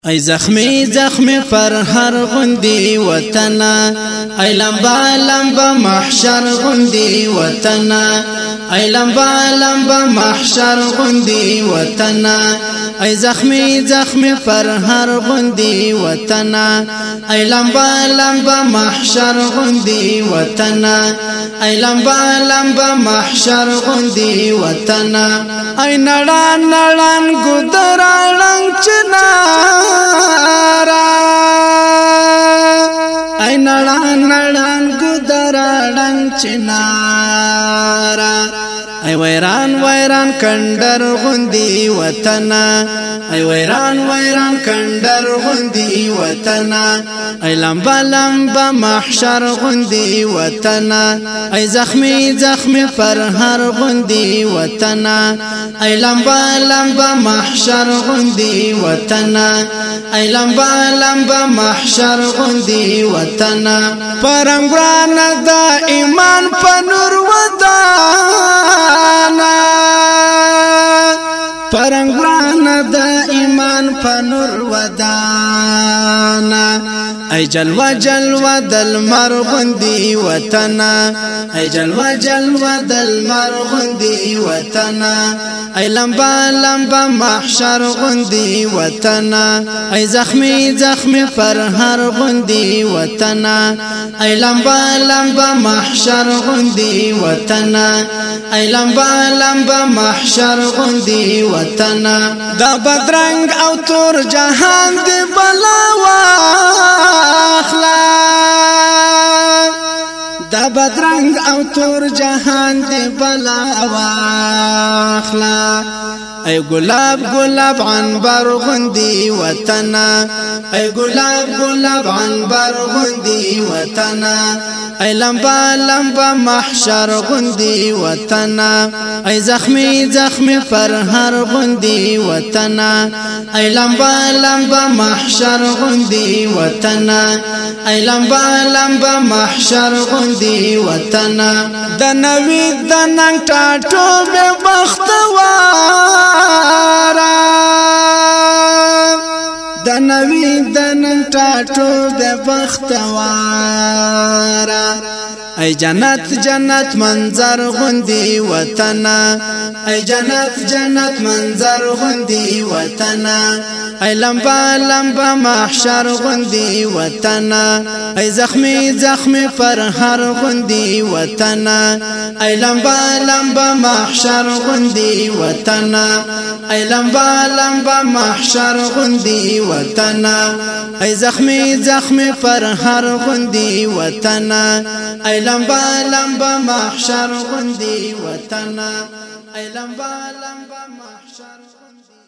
ای زخمی زخمی پر هر غندی وطنا ای لمبا لمبا محشر غندی وطنا ای لمبا لمبا محشر غندی وطنا ای زخمی زخمی پر هر غندی وطنا ای لمبا لمبا محشر غندی وطنا ای لمبا لمبا محشر غندی وطنا ای نړان نړان ګدرالنګ چنا ای نړان نړان ګدرالنګ چنارا ای ویران ویران کندر غندی وطنا ای ویران ویران کندر غندی وطنا ای لمبا لمبا محشر غندی وطنا ای زخمی زخمی پر هر غندی وطنا ای لمبا لمبا محشر غندی وطنا ای لمبا لمبا محشر غندی وطنا پرنګران د ایمان پنور ودانا پرنګران د ایمان پنور ودانا ای جلوه جلوه دل مرغندی وطنا ای جلوه جلوه دل مرغندی وطنا ای لمبا لمبا محشر غندی وطنا ای زخمی زخمی پر هر غندی وطنا ای لمبا لمبا محشر غندی وطنا ای لمبا لمبا محشر غندی وطنا دا بدرنګ او تور جهان دی بلاوا دا بدرنګ او تور جهان دی بلاوا ای گلاب گلاب عنبر غندی وطنا ای گلاب گلاب عنبر غندی وطنا ای لمبا لمبا محشر غندی وطنا ای زخمی زخمی پر هر غندی وطنا ای لمبا لمبا محشر غندی وطنا ای لمبا لمبا محشر غندی وطنا د نوی د ننګ ټاټو به بختوارا د نوی د ننګ ټاټو به بختوارا ای جنت جنت منظر غندی وطنا ای جنت جنت منظر غندی وطنا ای لمبا لمبا محشر غندی وطنا ای زخمی زخمی پر هر غندی وطنا ای لمبا لمبا محشر غندی وطنا ای لمبا لمبا محشر غندی وطنا ای زخمی زخمی پر هر غندی وطنا ای لمبا لمبا محشر غندی وطنا ای لمبا لمبا محشر